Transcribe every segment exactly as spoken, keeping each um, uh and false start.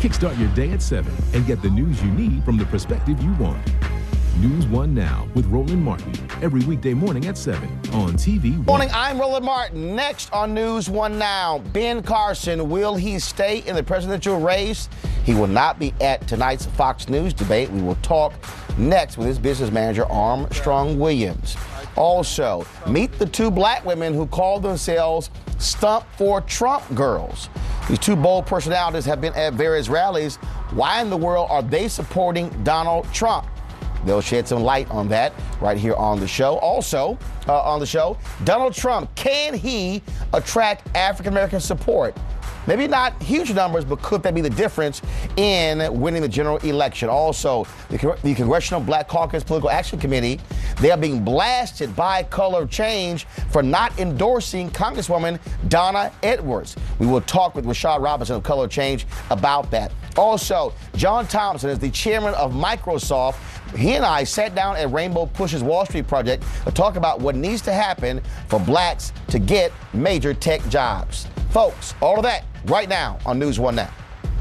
Kickstart your day at seven and get the news you need from the perspective you want. News One Now with Roland Martin, every weekday morning at seven on T V One. Morning, I'm Roland Martin. Next on News One Now, Ben Carson, will he stay in the presidential race? He will not be at tonight's Fox News debate. We will talk next with his business manager, Armstrong Williams. Also, meet the two black women who call themselves Stump for Trump girls. These two bold personalities have been at various rallies. Why in the world are they supporting Donald Trump? They'll shed some light on that right here on the show. Also, uh, on the show, Donald Trump, can he attract African-American support? Maybe not huge numbers, but could that be the difference in winning the general election? Also, the, the Congressional Black Caucus Political Action Committee, they are being blasted by Color of Change for not endorsing Congresswoman Donna Edwards. We will talk with Rashad Robinson of Color of Change about that. Also, John Thompson is the chairman of Microsoft. He and I sat down at Rainbow Push's Wall Street Project to talk about what needs to happen for blacks to get major tech jobs. Folks, all of that right now on News One Now.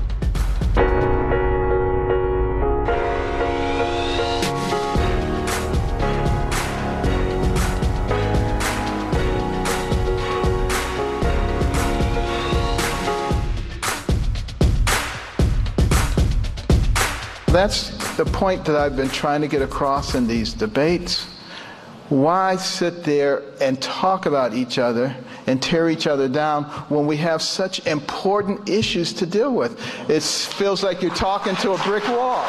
That's the point that I've been trying to get across in these debates. Why sit there and talk about each other and tear each other down when we have such important issues to deal with? It feels like you're talking to a brick wall.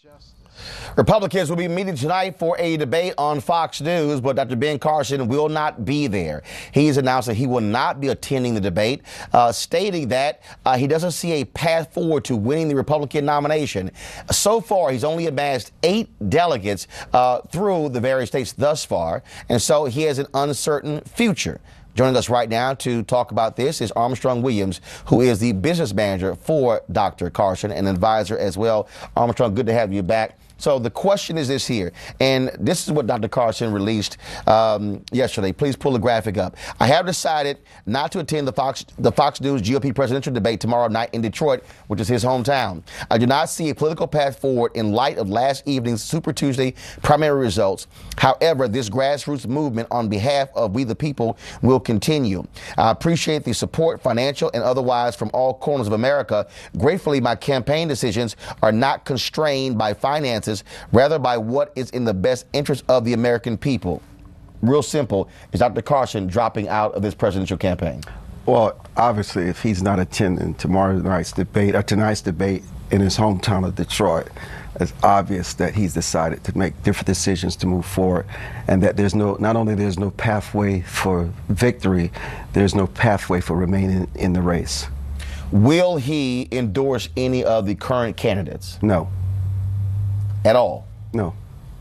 Republicans will be meeting tonight for a debate on Fox News, but Doctor Ben Carson will not be there. He's announced that he will not be attending the debate, uh, stating that uh, he doesn't see a path forward to winning the Republican nomination. So far, he's only amassed eight delegates uh, through the various states thus far, and so he has an uncertain future. Joining us right now to talk about this is Armstrong Williams, who is the business manager for Doctor Carson, and advisor as well. Armstrong, good to have you back. So the question is this here, and this is what Doctor Carson released um, yesterday. Please pull the graphic up. I have decided not to attend the Fox the Fox News G O P presidential debate tomorrow night in Detroit, which is his hometown. I do not see a political path forward in light of last evening's Super Tuesday primary results. However, this grassroots movement on behalf of We the People will continue. I appreciate the support, financial and otherwise, from all corners of America. Gratefully, my campaign decisions are not constrained by finances, rather by what is in the best interest of the American people. Real simple. Is Doctor Carson dropping out of this presidential campaign? Well, obviously, if he's not attending tomorrow night's debate or tonight's debate in his hometown of Detroit, it's obvious that he's decided to make different decisions to move forward, and that there's no, not only there's no pathway for victory, there's no pathway for remaining in the race. Will he endorse any of the current candidates? No. At all? No.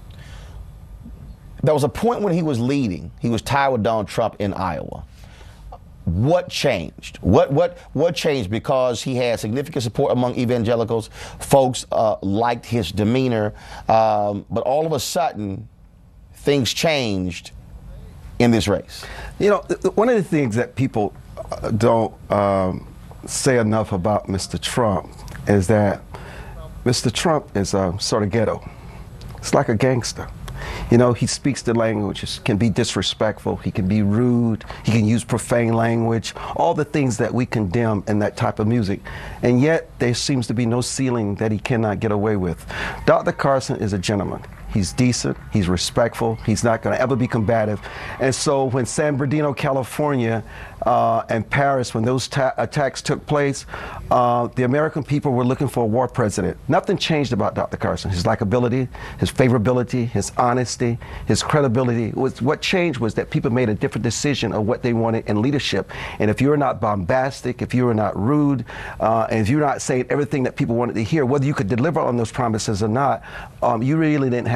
There was a point when he was leading. He was tied with Donald Trump in Iowa. What changed? What what what changed? Because he had significant support among evangelicals. Folks uh, liked his demeanor, um, but all of a sudden, things changed in this race. You know, th- one of the things that people uh, don't um, say enough about Mister Trump is that Mister Trump is uh, sort of ghetto. It's like a gangster. You know, he speaks the language, can be disrespectful, he can be rude, he can use profane language, all the things that we condemn in that type of music. And yet, there seems to be no ceiling that he cannot get away with. Doctor Carson is a gentleman. He's decent, he's respectful, he's not going to ever be combative. And so when San Bernardino, California, uh, and Paris, when those ta- attacks took place, uh, the American people were looking for a war president. Nothing changed about Doctor Carson. His likability, his favorability, his honesty, his credibility. Was, what changed was that people made a different decision of what they wanted in leadership. And if you're not bombastic, if you're not rude, uh, and if you're not saying everything that people wanted to hear, whether you could deliver on those promises or not, um, you really didn't have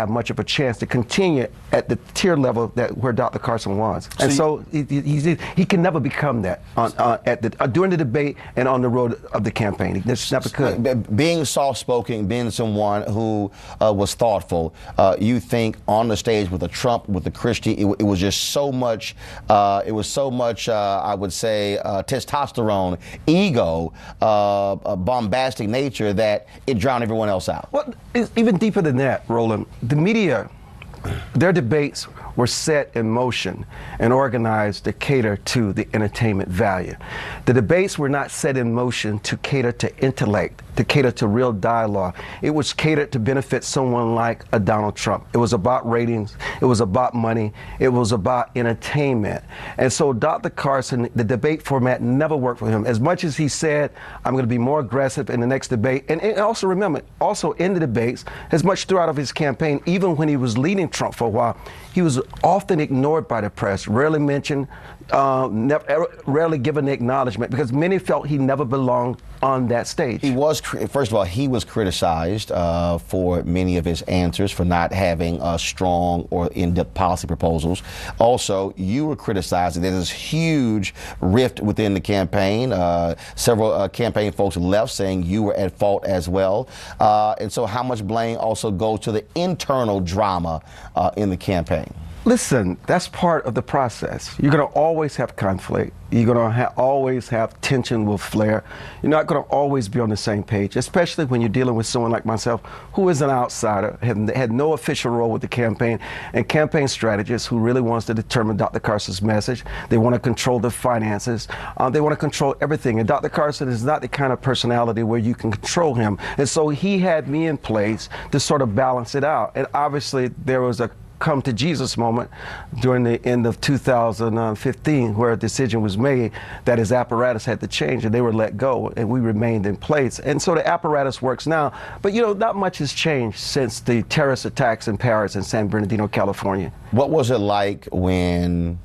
have much of a chance to continue at the tier level that where Doctor Carson was. And so, so he, he, he can never become that on, uh, at the, uh, during the debate and on the road of the campaign. He just never could. Being soft-spoken, being someone who uh, was thoughtful, uh, you think on the stage with the Trump, with the Christie, it, it was just so much, uh, it was so much, uh, I would say, uh, testosterone, ego, uh, uh, bombastic nature that it drowned everyone else out. Well, it's even deeper than that, Roland. The media, their debates were set in motion and organized to cater to the entertainment value. The debates were not set in motion to cater to intellect, to cater to real dialogue. It was catered to benefit someone like a Donald Trump. It was about ratings. It was about money. It was about entertainment. And so Doctor Carson, the debate format never worked for him. As much as he said, I'm going to be more aggressive in the next debate. And, and also remember, also in the debates, as much throughout of his campaign, even when he was leading Trump for a while, he was often ignored by the press, rarely mentioned, uh, never, rarely given the acknowledgement, because many felt he never belonged on that stage. He was, first of all, he was criticized uh, for many of his answers, for not having uh, strong or in-depth policy proposals. Also, you were criticized. There's this huge rift within the campaign. Uh, several uh, campaign folks left saying you were at fault as well. Uh, and so how much blame also goes to the internal drama uh, in the campaign? Listen, that's part of the process. You're going to always have conflict. You're going to ha- always have tension will flare. You're not going to always be on the same page, especially when you're dealing with someone like myself, who is an outsider, had, had no official role with the campaign, and campaign strategist who really wants to determine Doctor Carson's message. They want to control the finances. Uh, they want to control everything. And Doctor Carson is not the kind of personality where you can control him. And so he had me in place to sort of balance it out. And obviously, there was a come to Jesus moment during the end of two thousand fifteen, where a decision was made that his apparatus had to change, and they were let go, and we remained in place. And so the apparatus works now. But, you know, not much has changed since the terrorist attacks in Paris and San Bernardino, California. What was it like when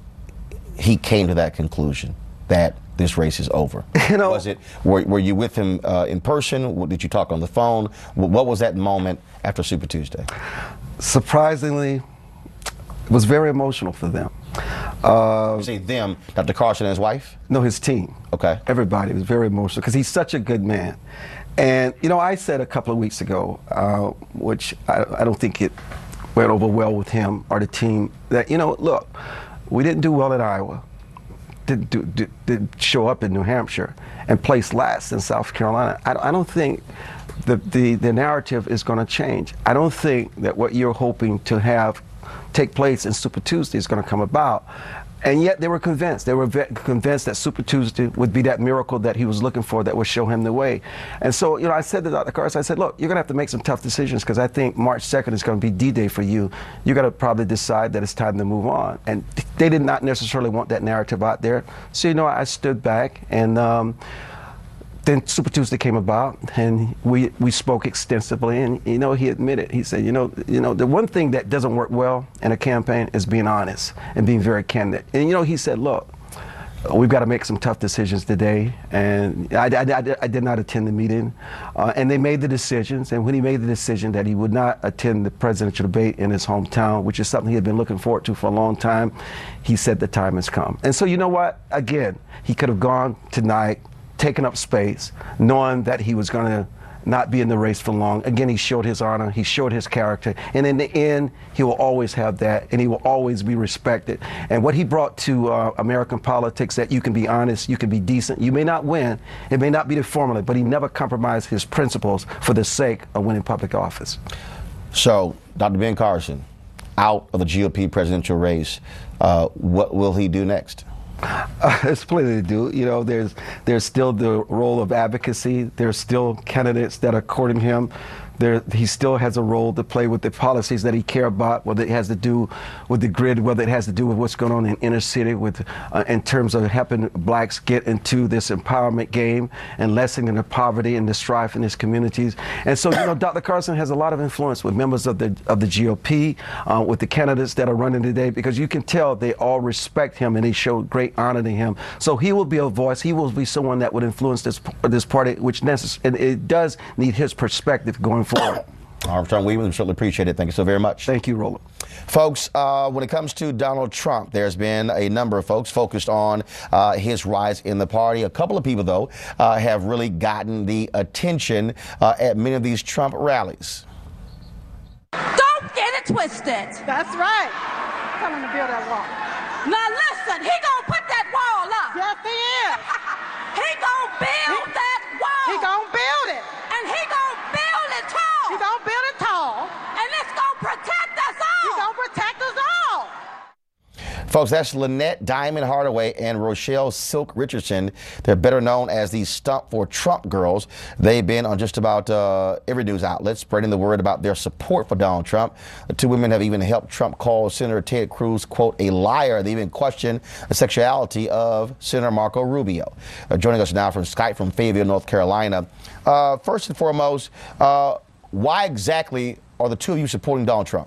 he came to that conclusion that this race is over? You know, was it, were, were you with him uh, in person? Did you talk on the phone? What was that moment after Super Tuesday? Surprisingly, it was very emotional for them. Uh, you say them, Doctor Carson and his wife? No, his team. Okay. Everybody was very emotional because he's such a good man. And, you know, I said a couple of weeks ago, uh, which I, I don't think it went over well with him or the team, that, you know, look, we didn't do well in Iowa, didn't, do, did, didn't show up in New Hampshire, and placed last in South Carolina. I, I don't think the, the, the narrative is going to change. I don't think that what you're hoping to have take place in Super Tuesday is going to come about. And yet they were convinced. They were ve- convinced that Super Tuesday would be that miracle that he was looking for that would show him the way. And so, you know, I said to Doctor Carson, I said, look, you're going to have to make some tough decisions, because I think March second is going to be D-Day for you. You're going to probably decide that it's time to move on. And they did not necessarily want that narrative out there. So, you know, I stood back, and um, then Super Tuesday came about, and we we spoke extensively, and, you know, he admitted, he said, you know, you know, the one thing that doesn't work well in a campaign is being honest and being very candid. And, you know, he said, look, we've got to make some tough decisions today. And I, I, I, I did not attend the meeting, uh, and they made the decisions. And when he made the decision that he would not attend the presidential debate in his hometown, which is something he had been looking forward to for a long time, he said the time has come. And so, you know what, again, he could have gone tonight, taking up space, knowing that he was going to not be in the race for long. Again, he showed his honor, he showed his character, and in the end, he will always have that, and he will always be respected. And what he brought to uh, American politics, that you can be honest, you can be decent, you may not win, it may not be the formula, but he never compromised his principles for the sake of winning public office. So, Doctor Ben Carson, out of the G O P presidential race, uh, what will he do next? Uh, there's plenty to do. You know, there's there's still the role of advocacy. There's still candidates that are courting him. There, he still has a role to play with the policies that he care about, whether it has to do with the grid, whether it has to do with what's going on in inner city, with uh, in terms of helping blacks get into this empowerment game and lessening the poverty and the strife in his communities. And so, you know, Doctor Carson has a lot of influence with members of the of the G O P, uh, with the candidates that are running today, because you can tell they all respect him and they show great honor to him. So he will be a voice. He will be someone that would influence this this party, which necess- and it does need his perspective going forward. Armstrong Williams, we certainly appreciate it. Thank you so very much. Thank you, Roland. Folks, uh, when it comes to Donald Trump, there's been a number of folks focused on uh, his rise in the party. A couple of people, though, uh, have really gotten the attention uh, at many of these Trump rallies. Don't get it twisted. That's right. Tell him to build that wall. Now listen, he gonna put that wall up. Yes, he is. He gonna build He- that wall. He gonna build it. And he gonna build it tall. He gonna build it tall. And it's gonna protect us all. He gonna protect us all. Folks, that's Lynette Diamond Hardaway and Rochelle Silk Richardson. They're better known as the Stump for Trump girls. They've been on just about uh, every news outlet spreading the word about their support for Donald Trump. The two women have even helped Trump call Senator Ted Cruz, quote, a liar. They even questioned the sexuality of Senator Marco Rubio. Uh, joining us now from Skype from Fayetteville, North Carolina. Uh, first and foremost, uh, why exactly are the two of you supporting Donald Trump?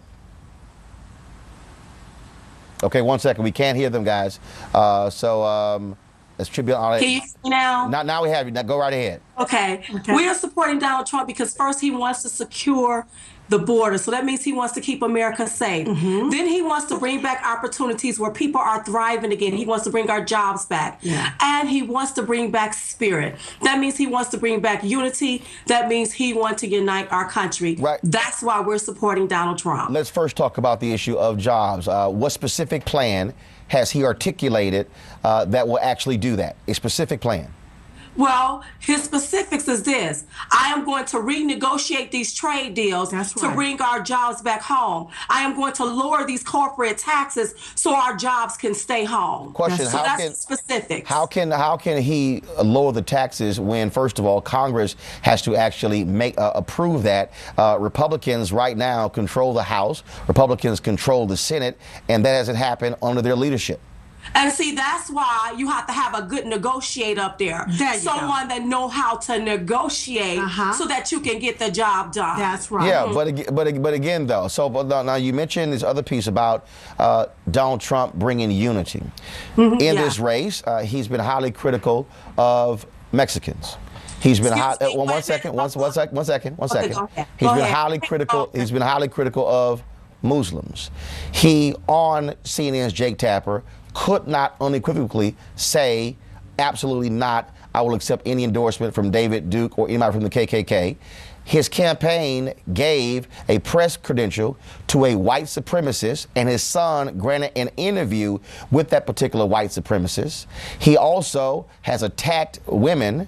Okay, one second. We can't hear them, guys. Uh, so um, let's tribute on it. Can you see me now? Now, now we have you. Now go right ahead. Okay. We are supporting Donald Trump because first he wants to secure the border. So that means he wants to keep America safe. Mm-hmm. Then he wants to bring back opportunities where people are thriving again. He wants to bring our jobs back. Yeah. And he wants to bring back spirit. That means he wants to bring back unity. That means he wants to unite our country. Right. That's why we're supporting Donald Trump. Let's first talk about the issue of jobs. Uh, what specific plan has he articulated uh, that will actually do that? A specific plan. Well, his specifics is this. I am going to renegotiate these trade deals That's to right. bring our jobs back home. I am going to lower these corporate taxes so our jobs can stay home. Question, So how that's can- the specifics. How can how can he lower the taxes when, first of all, Congress has to actually make uh, approve that? Uh, Republicans right now control the House. Republicans control the Senate, and that hasn't happened under their leadership. And see, that's why you have to have a good negotiator up there. There you Someone that know how to negotiate Uh-huh. so that you can get the job done. That's right. Yeah, but ag- but ag- but again, though, so but now now you mentioned this other piece about uh, Donald Trump bringing unity in yeah. this race. Uh, he's been highly critical of Mexicans. He's been high, Excuse me, uh, one, wait one a second, minute. one, one second, one second, one Okay, second. go ahead. He's Go been ahead. highly critical. He's been highly critical of Muslims. He on C N N's Jake Tapper could not unequivocally say absolutely not. I will accept any endorsement from David Duke or anybody from the K K K. His campaign gave a press credential to a white supremacist, and his son granted an interview with that particular white supremacist. He also has attacked women.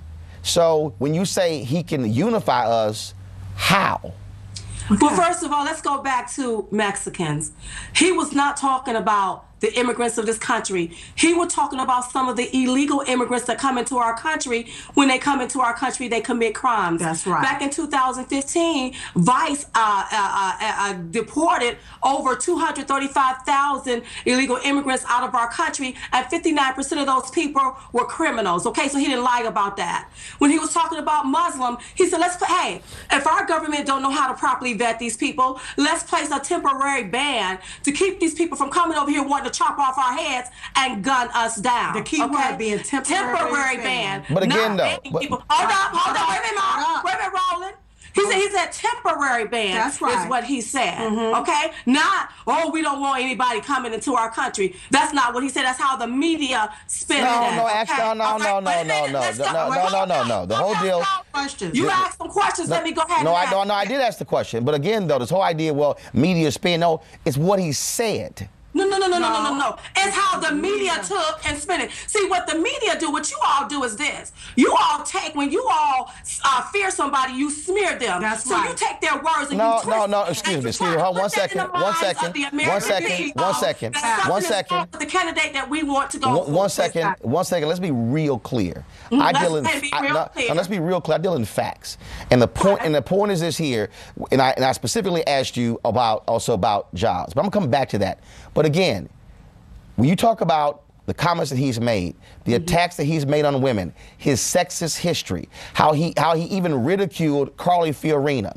So when you say he can unify us, how? Well, first of all, let's go back to Mexicans. He was not talking about the immigrants of this country. He was talking about some of the illegal immigrants that come into our country. When they come into our country, they commit crimes. That's right. Back in two thousand fifteen, Vice uh, uh, uh, uh, deported over two hundred thirty-five thousand illegal immigrants out of our country, and fifty-nine percent of those people were criminals. Okay, so he didn't lie about that. When he was talking about Muslim, he said, let's, hey, if our government don't know how to properly vet these people, let's place a temporary ban to keep these people from coming over here wanting to chop off our heads and gun us down. The key word being temporary temporary ban. ban. But again, not though, banning but- people. Hold up, hold up, wait a minute, Hold Mom. up. Wait a minute, Roland. He said he said temporary ban. That's right. Is what he said. Okay, not oh we don't want anybody coming into our country. That's not what he said. That's how the media spin No, it. no, okay? actually, no, no, Okay, no, wait a no, minute. no, Let's no, go. no, Wait, no, hold no, up. no. The Hold whole up, deal- no. Questions. You No, asked some questions. Let me go ahead. No, and I ask. no, no, I did ask the question, but again, though, this whole idea, well, media spin, no, it's what he said. No, no, no, no, no, no, no, No. no. It's how the media took and spin it. See, what the media do, what you all do is this. You all take, when you all uh, fear somebody, you smear them. That's so right. you take their words and No, you twist no, no, it, excuse and me, you excuse try me, to hold put one that in second, the one minds second, of the one American second, people one second, that something one is second. wrong with the candidate that we want to go One, for. one second, one second. Let's be real clear. I let's deal in. be I, real no, clear. no, let's be real clear. I deal in facts, and the point. And the point is this here. And I and I specifically asked you about also about jobs, but I'm gonna come back to that. But again, when you talk about the comments that he's made, the Mm-hmm. attacks that he's made on women, his sexist history, how he how he even ridiculed Carly Fiorina.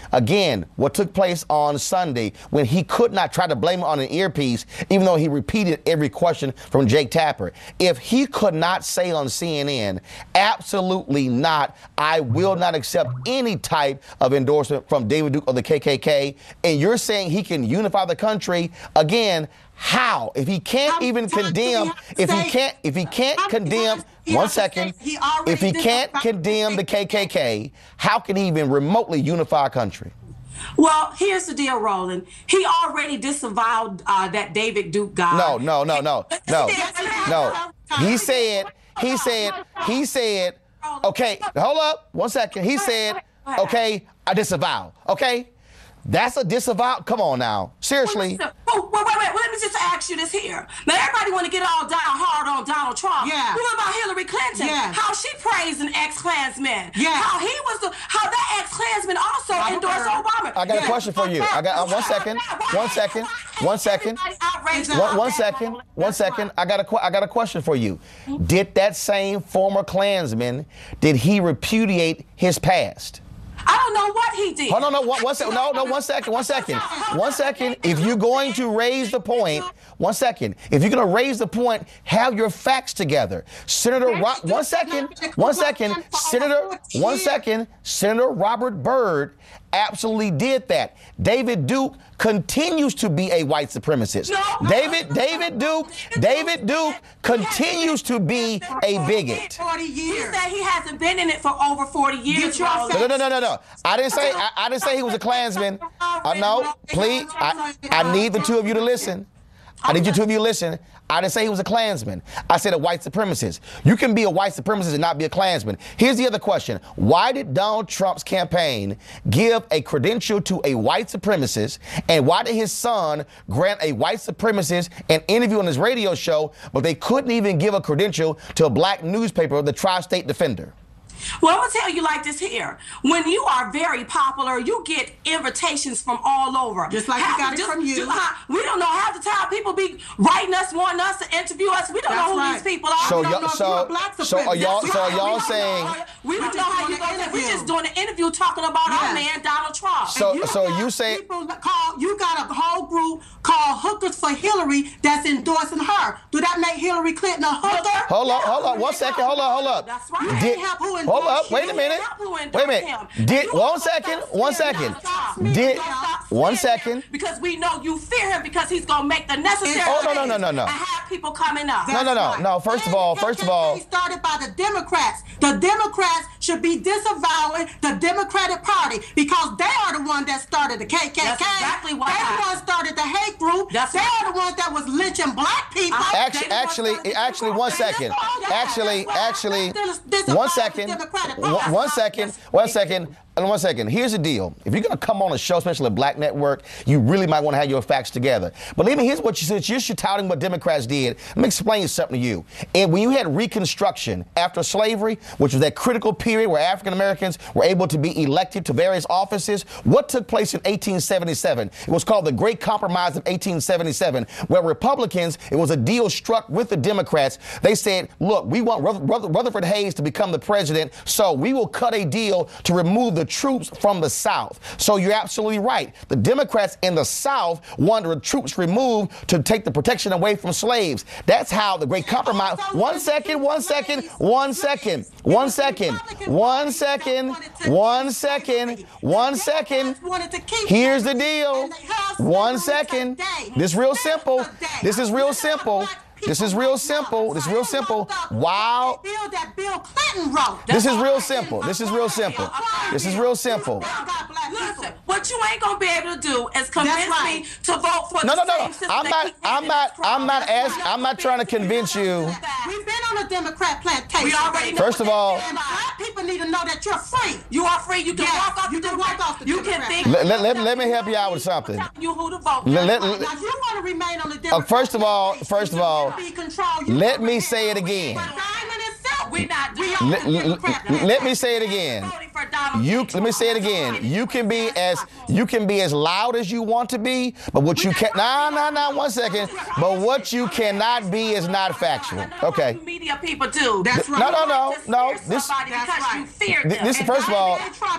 Again, what took place on Sunday when he could not try to blame it on an earpiece, even though he repeated every question from Jake Tapper. If he could not say on C N N, absolutely not, I will not accept any type of endorsement from David Duke of the K K K, and you're saying he can unify the country, again, how? If he can't How even many times condemn, do we have to if he say- can't, if he can't How many condemn, times do we one have to say second, he already if he did can't the- condemn the K K K, how can he even remotely unify a country? Well, here's the deal, Roland. He already disavowed uh, that David Duke guy. No, no, no, no, no, Yes, he has. no. He said, he said, he said, okay, hold up, one second. He said, okay, I disavow, okay? That's a disavow. Come on now. Seriously. Well, wait, wait, wait, wait. Let me just ask you this here. Now, everybody want to get all down hard on Donald Trump. Yeah. What about Hillary Clinton? Yeah. How she praised an ex-Klansman. Yeah. How he was the, how that ex-Klansman also Robert endorsed Byrd. Obama. I got a Yeah. question for you. I got uh, one second. One second. One second. One, one second. One second. I got a que- I got a question for you. Did that same former Klansman, did he repudiate his past? I don't know what he did. Hold on, no, one, one second. No, no, one second, one second. One second. If you're going to raise the point, one second. If you're going to raise the point, have your facts together. Senator, Ro- one second, one second. Senator, one second. Senator Robert Byrd absolutely did that. David Duke continues to be a white supremacist. No. David, David Duke, David Duke continues to be a bigot. forty He years. said he hasn't been in it for over forty years. Get your Roland. No, no, no, no, no. I didn't say I, I didn't say he was a Klansman. Uh, no, please. I, I need the two of you to listen. I need you two of you to listen. I didn't say he was a Klansman. I said a white supremacist. You can be a white supremacist and not be a Klansman. Here's the other question. Why did Donald Trump's campaign give a credential to a white supremacist? And why did his son grant a white supremacist an interview on his radio show, but they couldn't even give a credential to a black newspaper, the Tri-State Defender? Well, I'm going to tell you like this here. When you are very popular, you get invitations from all over. Just like you got it from you. just, uh, we don't know half the time people be writing us, wanting us to interview us. We don't That's know who right. these people are. So We don't y'all- know if so- you're a black so are y'all- supremacist. so are We y'all don't saying- know. We We don't just know how doing you an going to We're interview. just doing an interview talking about our Yeah. man, Donald Trump. So- You so got you say- people that call, you got a whole group called Hookers for Hillary that's endorsing her. Do that make Hillary Clinton a hooker? Hold up, hold up, one second, hold up, hold up. That's right. You Did- can't help who hold endorsed up, wait a you. minute. Help who Wait a endorsed minute. him. Did You one don't second, stop one smearing second. him. Stop Did smearing him. Stop one smearing him. second. Because we know you fear him because he's gonna make the necessary Oh, no, no, no, change no, no. and have people coming up. No, no, no, no. First of all, first of all, It started by the Democrats. The Democrats should be disavowing the Democratic Party because they are the ones that started the K K K. That's exactly what They're the happened. ones started the hate group. That's they right. are the ones that was lynching black people. Uh-huh. actually, actually, actually, one second. Actually, actually, one second. One one second. One second. And one second. Here's the deal. If you're going to come on a show, especially a black network, you really might want to have your facts together. But let me, here's what you said. You're touting what Democrats did. Let me explain something to you. And when you had Reconstruction after slavery, which was that critical period where African Americans were able to be elected to various offices, what took place in eighteen seventy-seven? It was called the Great Compromise of eighteen seventy-seven, where Republicans, it was a deal struck with the Democrats. They said, look, we want Ruther- Ruther- Rutherford Hayes to become the president, so we will cut a deal to remove the troops from the South. So you're absolutely right. The Democrats in the South wanted the troops removed to take the protection away from slaves. That's how the Great Compromise. One second, one second, one second, one second, one second, one second, one second. Here's the deal. One second. This is real simple. This is real simple. This is real simple. This is real simple. Wow. Bill that Bill Clinton wrote. This is real simple. This is real simple. This is real simple. Listen, what you ain't gonna be able to do is convince right. me to vote for No, the no, no, same no. system I'm that not. keep I'm handing not. us Trump. I'm not That's asking. right. I'm not trying to convince you. We've been on a Democrat plantation. We already know First what of all- that And is. black people need to know that you're free. You are free. You can Yes, walk off. you the can Democrat- walk off the You can Democrat. think. Let- let- let- let me help you out with something. I'm telling you who to vote. Let- let- Now, you want to remain on the Democrat Uh, first of all, plantation. first of You all, be controlled. You let can me remain say it on again. But Diamond itself, We not doing we it. on Let, the let- Democrat let- let me plantation. say it again. Voting for Donald You Trump. let me say it again. You can be as you can be as loud as you want to be, but what you can nah nah nah one second. But what you cannot be is not factual. Okay. Media people do. That's right. No no no Just no. fear This somebody That's because right. you fear Th- them. this And first of all- Donald Trump is the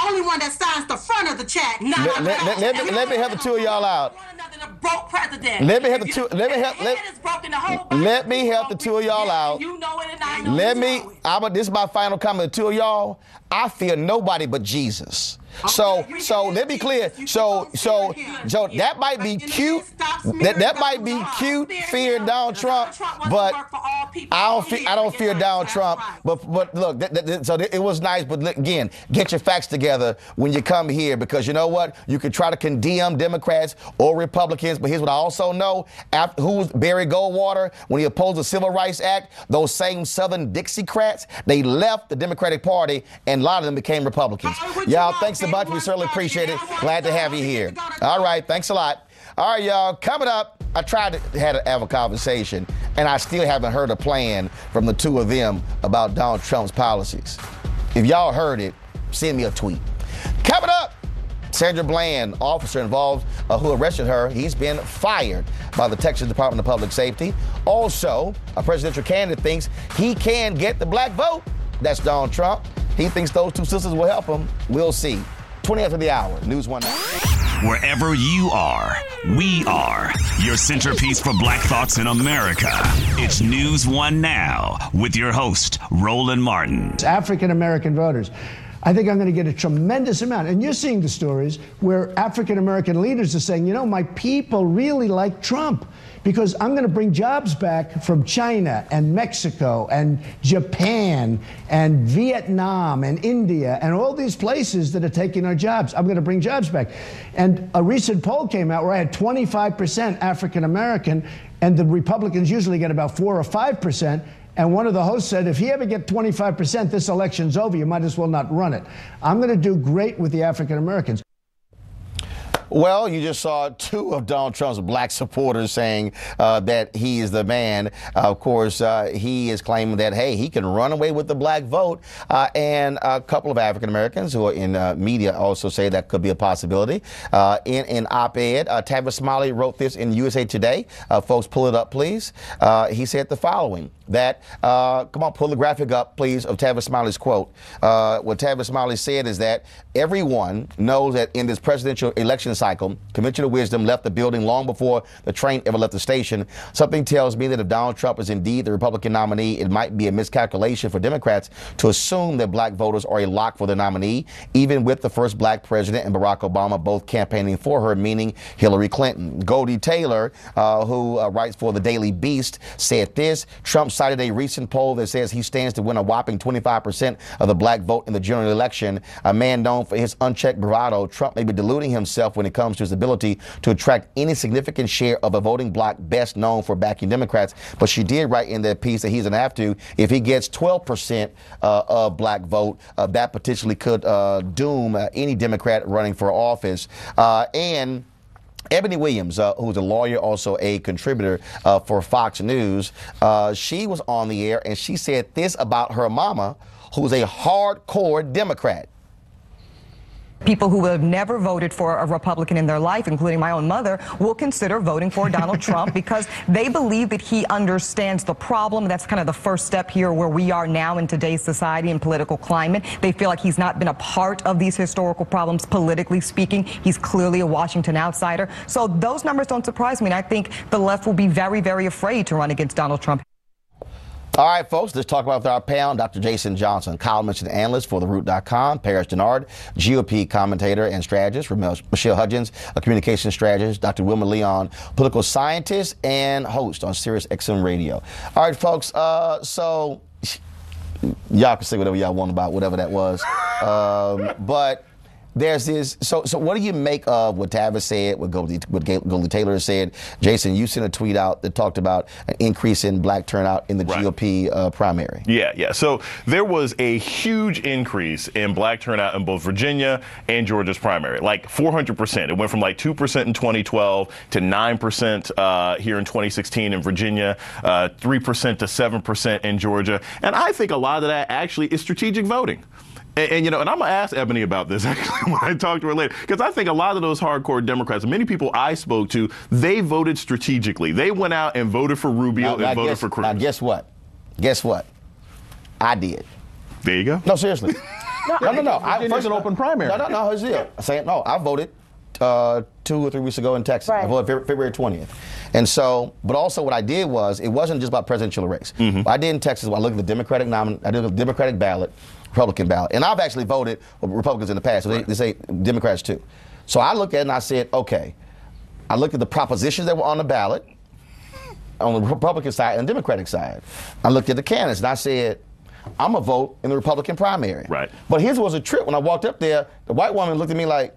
only one that signs the front of the check. Not Let, let, let, let me, let me help the two of y'all out. Broke president. Let me help the two. Let me help. Let, let me help the two of y'all out. You know it, and I know Let you me. know it. I'm a, this is my final comment. The two of y'all. I fear nobody but Jesus. So, so let me be clear. So, so, so that might be cute. That that might be cute. Fear Donald Trump, but I don't. Fe- I don't fear Donald Trump. But but look. That, that, so it was nice. But look, again, get your facts together when you come here, because you know what? You can try to condemn Democrats or Republicans, but here's what I also know: after, who's Barry Goldwater when he opposed the Civil Rights Act? Those same Southern Dixiecrats, they left the Democratic Party, and a lot of them became Republicans. Y'all, thanks a bunch. We certainly appreciate it. Glad to have you here. All right, thanks a lot. All right, y'all, coming up, I tried to have, have a conversation, and I still haven't heard a plan from the two of them about Donald Trump's policies. If y'all heard it, send me a tweet. Coming up, Sandra Bland, officer involved uh, who arrested her, he's been fired by the Texas Department of Public Safety. Also, a presidential candidate thinks he can get the black vote. That's Donald Trump. He thinks those two sisters will help him. We'll see. twenty after the hour. News one now. Wherever you are, we are your centerpiece for Black thoughts in America. It's News One Now with your host, Roland Martin. African American voters. I think I'm going to get a tremendous amount. And you're seeing the stories where African American leaders are saying, you know, my people really like Trump because I'm going to bring jobs back from China and Mexico and Japan and Vietnam and India and all these places that are taking our jobs. I'm going to bring jobs back. And a recent poll came out where I had twenty-five percent African American, and the Republicans usually get about four or five percent. And one of the hosts said, if you ever get twenty-five percent, this election's over. You might as well not run it. I'm going to do great with the African Americans. Well, you just saw two of Donald Trump's black supporters saying uh, that he is the man. Uh, of course, uh, he is claiming that, hey, he can run away with the black vote. Uh, and a couple of African Americans who are in uh, media also say that could be a possibility. Uh, in an op-ed, uh, Tavis Smiley wrote this in U S A Today. Uh, folks, pull it up, please. Uh, he said the following, that, uh, come on, pull the graphic up, please, of Tavis Smiley's quote. Uh, what Tavis Smiley said is that everyone knows that in this presidential election cycle, conventional wisdom left the building long before the train ever left the station. Something tells me that if Donald Trump is indeed the Republican nominee, it might be a miscalculation for Democrats to assume that black voters are a lock for the nominee, even with the first black president and Barack Obama both campaigning for her, meaning Hillary Clinton. Goldie Taylor, uh, who uh, writes for the Daily Beast, said this. Trump cited a recent poll that says he stands to win a whopping twenty-five percent of the black vote in the general election. A man known for his unchecked bravado, Trump may be deluding himself when it comes to his ability to attract any significant share of a voting bloc best known for backing Democrats. But she did write in that piece that he's going to have to, if he gets twelve percent uh, of black vote, uh, that potentially could uh, doom uh, any Democrat running for office. Uh, and Ebony Williams, uh, who's a lawyer, also a contributor uh, for Fox News, uh, she was on the air and she said this about her mama, who's a hardcore Democrat. People who have never voted for a Republican in their life, including my own mother, will consider voting for Donald Trump because they believe that he understands the problem. That's kind of the first step here where we are now in today's society and political climate. They feel like he's not been a part of these historical problems, politically speaking. He's clearly a Washington outsider. So those numbers don't surprise me. And I think the left will be very, very afraid to run against Donald Trump. All right, folks, let's talk about our panel. Doctor Jason Johnson, columnist and analyst for the root dot com. Paris Denard, G O P commentator and strategist. Michelle Hudgens, a communication strategist. Doctor Wilma Leon, political scientist and host on Sirius X M Radio. All right, folks, uh, so y'all can say whatever y'all want about whatever that was. Um, but there's this, so so what do you make of what Tavis said, what Goldie, what Goldie Taylor said? Jason, you sent a tweet out that talked about an increase in black turnout in the right. G O P uh, primary. Yeah, yeah. So there was a huge increase in black turnout in both Virginia and Georgia's primary, like four hundred percent. It went from like two percent in twenty twelve to nine percent uh, here in twenty sixteen in Virginia, uh, three percent to seven percent in Georgia. And I think a lot of that actually is strategic voting. And, and, you know, and I'm going to ask Ebony about this, actually, when I talk to her later, because I think a lot of those hardcore Democrats, many people I spoke to, they voted strategically. They went out and voted for Rubio now, and now voted guess, for Cruz. Now, guess what? Guess what? I did. There you go. No, seriously. No, no, no. I, Virginia's an open primary. No, no, no. Here's the deal. Saying no, I voted uh, two or three weeks ago in Texas. Right. I voted February twentieth. And so, but also what I did was, it wasn't just about presidential race. Mm-hmm. What I did in Texas, I looked at the Democratic nomin- I did the Democratic ballot, Republican ballot, and I've actually voted with Republicans in the past, so they, they say Democrats too. So I looked at it and I said, okay, I looked at the propositions that were on the ballot, on the Republican side and the Democratic side. I looked at the candidates and I said, I'm going to vote in the Republican primary. Right. But his was a trip. When I walked up there, the white woman looked at me like,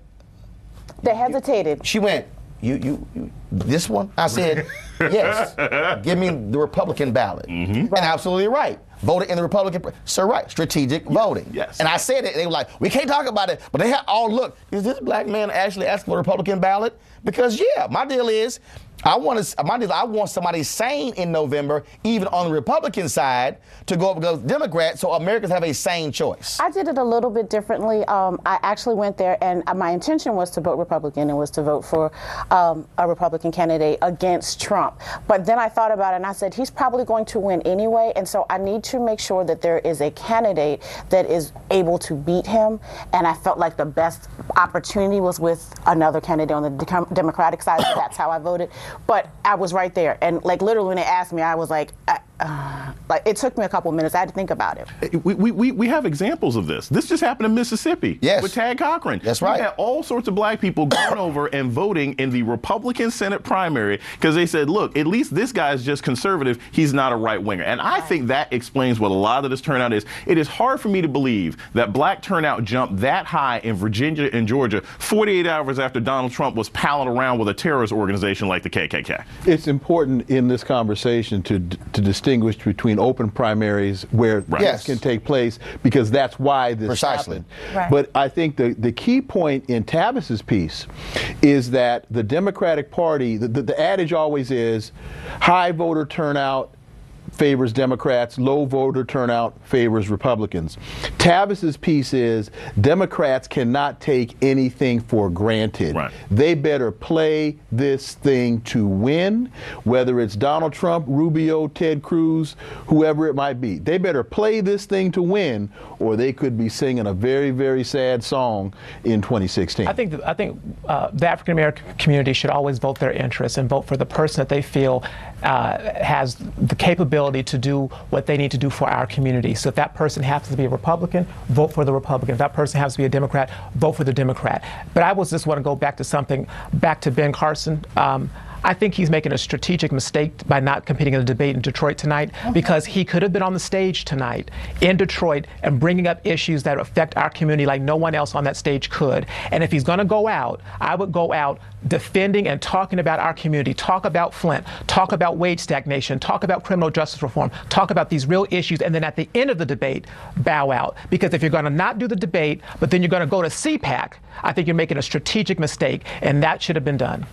they hesitated. She went, you, you, you this one? I said, yes. Give me the Republican ballot. Mm-hmm. And absolutely right. Voted in the Republican. So right, strategic voting. Yes. And I said it. They were like, we can't talk about it. But they had all look. Is this black man actually asking for a Republican ballot? Because yeah, my deal is, I want to. My deal. I want somebody sane in November, even on the Republican side, to go up against Democrats, so Americans have a sane choice. I did it a little bit differently. Um, I actually went there, and my intention was to vote Republican and was to vote for um, a Republican candidate against Trump. But then I thought about it, and I said, he's probably going to win anyway, and so I need to make sure that there is a candidate that is able to beat him. And I felt like the best opportunity was with another candidate on the de- Democratic side, so that's how I voted. But I was right there, and like literally when they asked me, I was like, uh, uh, like it took me a couple minutes. I had to think about it. We, we, we have examples of this. This just happened in Mississippi. Yes. With Tad Cochran. That's right. We had all sorts of black people going over and voting in the Republican Senate primary because they said, look, at least this guy is just conservative. He's not a right winger. And I think that explains what a lot of this turnout is. It is hard for me to believe that black turnout jumped that high in Virginia and Georgia forty-eight hours after Donald Trump was palling around with a terrorist organization like the K K K. It's important in this conversation to to distinguish between open primaries where Right. this Yes. can take place, because that's why this Precisely. happened. Right. But I think the, the key point in Tavis's piece is that the Democratic Party, the, the, the adage always is high voter turnout favors Democrats, low voter turnout favors Republicans. Tavis's piece is Democrats cannot take anything for granted. Right. They better play this thing to win, whether it's Donald Trump, Rubio, Ted Cruz, whoever it might be. They better play this thing to win, or they could be singing a very, very sad song in twenty sixteen. I think the, I think uh, the African American community should always vote their interests and vote for the person that they feel uh, has the capability to do what they need to do for our community. So if that person happens to be a Republican, vote for the Republican. If that person happens to be a Democrat, vote for the Democrat. But I was just want to go back to something, back to Ben Carson. Um, I think he's making a strategic mistake by not competing in the debate in Detroit tonight, because he could have been on the stage tonight in Detroit and bringing up issues that affect our community like no one else on that stage could. And if he's going to go out, I would go out defending and talking about our community, talk about Flint, talk about wage stagnation, talk about criminal justice reform, talk about these real issues, and then at the end of the debate, bow out. Because if you're going to not do the debate, but then you're going to go to C PAC, I think you're making a strategic mistake, and that should have been done.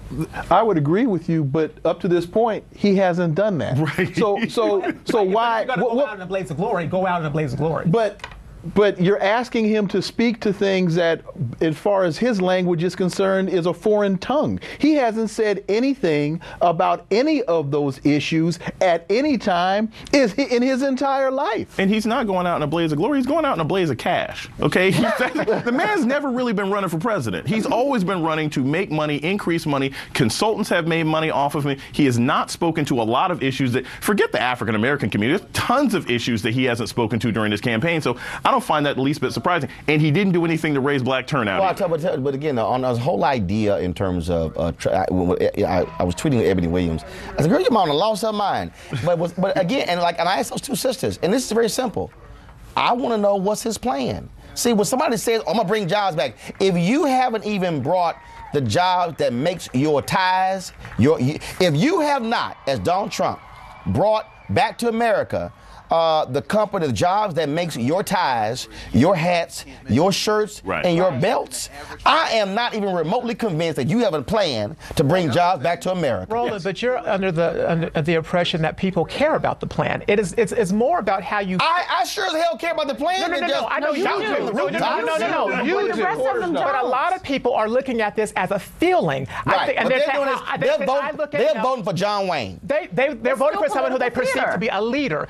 I would agree with you, but up to this point, he hasn't done that. Right. So, so, so why? If you're going to what- go what- out in a blaze of glory, go out in a blaze of glory. But, but you're asking him to speak to things that, as far as his language is concerned, is a foreign tongue. He hasn't said anything about any of those issues at any time is in his entire life. And he's not going out in a blaze of glory. He's going out in a blaze of cash. Okay? He's, the man's never really been running for president. He's always been running to make money, increase money. Consultants have made money off of him. He has not spoken to a lot of issues that, forget the African American community, there's tons of issues that he hasn't spoken to during this campaign. So I don't find that the least bit surprising. And he didn't do anything to raise black turnout. Well, I tell, but, but again, on this whole idea in terms of, uh, tra- I, I, I was tweeting with Ebony Williams. I said, girl, your mom lost her mind. But was, but again, and like, and I asked those two sisters, and this is very simple. I want to know what's his plan. See, when somebody says, I'm gonna bring jobs back, if you haven't even brought the jobs that makes your ties, your, if you have not, as Donald Trump, brought back to America Uh, the company, the jobs that makes your ties, your hats, your shirts, right. and your belts, I am not even remotely convinced that you have a plan to bring jobs back to America. Roland, yes. But you're under the under the impression that people care about the plan. It is it's, it's more about how you. I, I sure as hell care about the plan. No, no, no, no. I know you do. No, no, no, no, no. You do. But a lot of people are looking at this as a feeling. Right. I think, and but they're, they're, doing how, this, they're, they, vote, I look at they're it, voting for John Wayne. They they they're voting for someone who they perceive theater. to be a leader, someone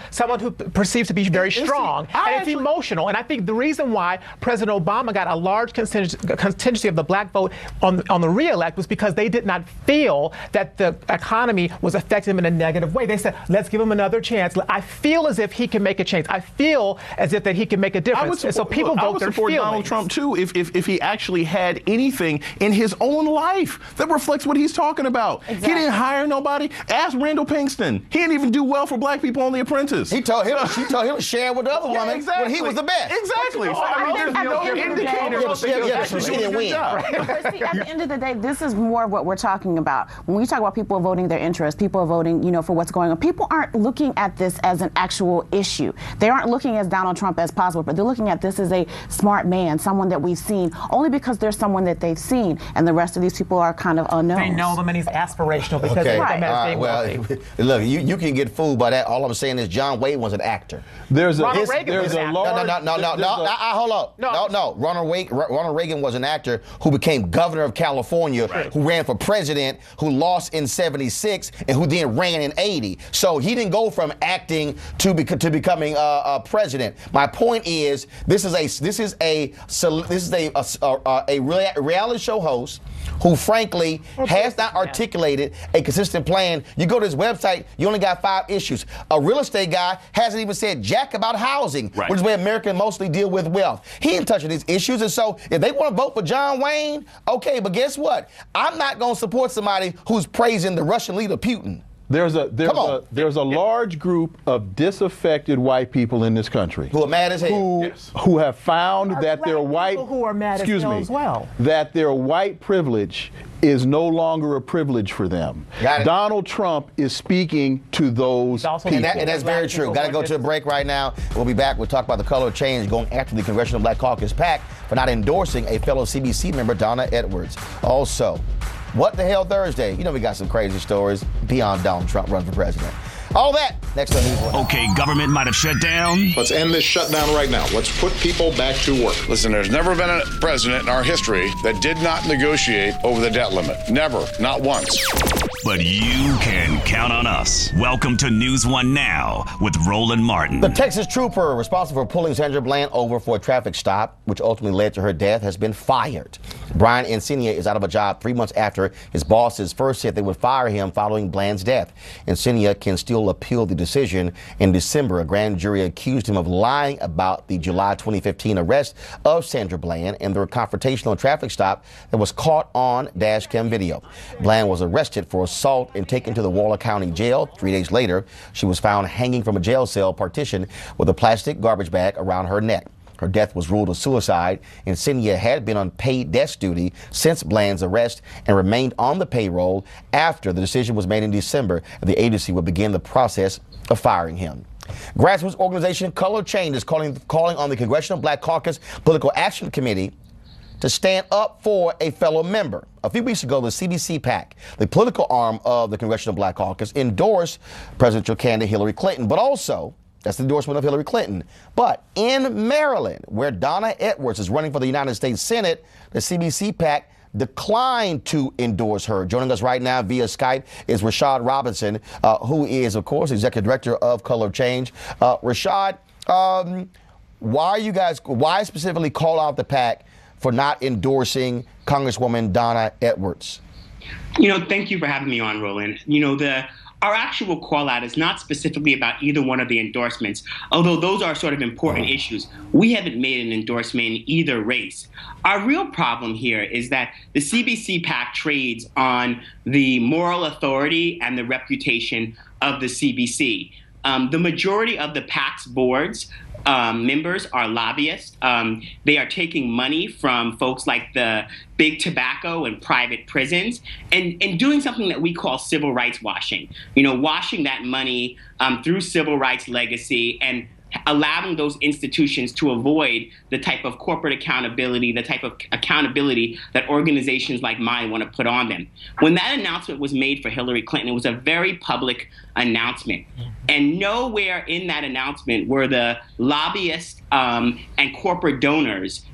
who perceives to be very It's- strong, I and actually- it's emotional. And I think the reason why President Obama got a large contingency of the black vote on, on the re-elect was because they did not feel that the economy was affecting him in a negative way. They said, let's give him another chance. I feel as if he can make a change. I feel as if that he can make a difference. I would support, and so people look, I vote would their support feelings. Donald Trump too if, if if he actually had anything in his own life that reflects what he's talking about. Exactly. He didn't hire nobody. Ask Randall Pinkston. He didn't even do well for black people on The Apprentice. He told him. She told him to share with the other Yeah, woman exactly. when he was the best. Exactly. So, I I mean, think there's at no the end of the day- indicator. Yeah, of she- yeah, that she he's doing didn't a good win. job. But see, at the end of the day, this is more what we're talking about. When we talk about people voting their interests, people are voting, you know, for what's going on. People aren't looking at this as an actual issue. They aren't looking at Donald Trump as possible, but they're looking at this as a smart man, someone that we've seen, only because there's someone that they've seen, and the rest of these people are kind of unknowns. They know them and he's aspirational because Okay. they All look at him as right, being well, wealthy. look, you, you can get fooled by that. All I'm saying is John Wayne was an actor. There's a Ronald his- Reagan there's was a an actor. large No, no, no, no, no, there's no. a- I, I, hold up. No, No, no. Ronald Reagan, Ronald Reagan was an actor who became governor of California, who ran for president, who lost in seventy-six, and who then ran in eighty. So he didn't go from acting to bec- to becoming uh, uh, president. My point is, this is a this is a so this is a a, a, a rea- reality show host who, frankly, has not articulated a consistent plan. You go to his website, you only got five issues. A real estate guy hasn't even said jack about housing, Right. which is where Americans mostly deal with wealth. He ain't touching these issues. And so if they want to vote for John Wayne, okay, but guess what? I'm not going to support somebody who's praising the Russian leader Putin. There's a there's Come on. a there's a large group of disaffected white people in this country Who are mad as hell. who Yes. who have found Are that their black white people who are mad as excuse hell me as well. that their white privilege is no longer a privilege for them. Got it. Donald Trump is speaking to those also people. And, that, and that's very true. Got to go to a break right now. We'll be back. We'll talk about the color of change going after the Congressional Black Caucus PAC for not endorsing a fellow C B C member, Donna Edwards. Also, what the hell Thursday? You know we got some crazy stories beyond Donald Trump running for president. All that next on News One. Okay, government might have shut down. Let's end this shutdown right now. Let's put people back to work. Listen, there's never been a president in our history that did not negotiate over the debt limit. Never. Not once. But you can count on us. Welcome to News One Now with Roland Martin. The Texas trooper responsible for pulling Sandra Bland over for a traffic stop, which ultimately led to her death, has been fired. Brian Encenia is out of a job three months after his bosses first said they would fire him following Bland's death. Encenia can still appeal the decision. In December, a grand jury accused him of lying about the July twenty fifteen arrest of Sandra Bland and the confrontational traffic stop that was caught on dash cam video. Bland was arrested for assault and taken to the Waller County Jail. Three days later, she was found hanging from a jail cell partition with a plastic garbage bag around her neck. Her death was ruled a suicide. Encenia had been on paid desk duty since Bland's arrest and remained on the payroll after the decision was made in December and the agency would begin the process of firing him. Grassroots organization Color Change is calling, calling on the Congressional Black Caucus Political Action Committee to stand up for a fellow member. A few weeks ago, the C B C PAC, the political arm of the Congressional Black Caucus, endorsed presidential candidate Hillary Clinton, but also that's the endorsement of Hillary Clinton. But in Maryland, where Donna Edwards is running for the United States Senate, the C B C PAC declined to endorse her. Joining us right now via Skype is Rashad Robinson, uh, who is, of course, executive director of Color Change. Uh, Rashad, um, why are you guys, why specifically call out the PAC for not endorsing Congresswoman Donna Edwards? You know, thank you for having me on, Roland. You know, the our actual call out is not specifically about either one of the endorsements, although those are sort of important oh. issues. We haven't made an endorsement in either race. Our real problem here is that the C B C PAC trades on the moral authority and the reputation of the C B C. Um, the majority of the PAC's boards Um, members are lobbyists. Um, they are taking money from folks like the big tobacco and private prisons and, and doing something that we call civil rights washing. You know, washing that money um, through civil rights legacy and allowing those institutions to avoid the type of corporate accountability, the type of accountability that organizations like mine want to put on them. When that announcement was made for Hillary Clinton, it was a very public announcement. And nowhere in that announcement were the lobbyists um, and corporate donors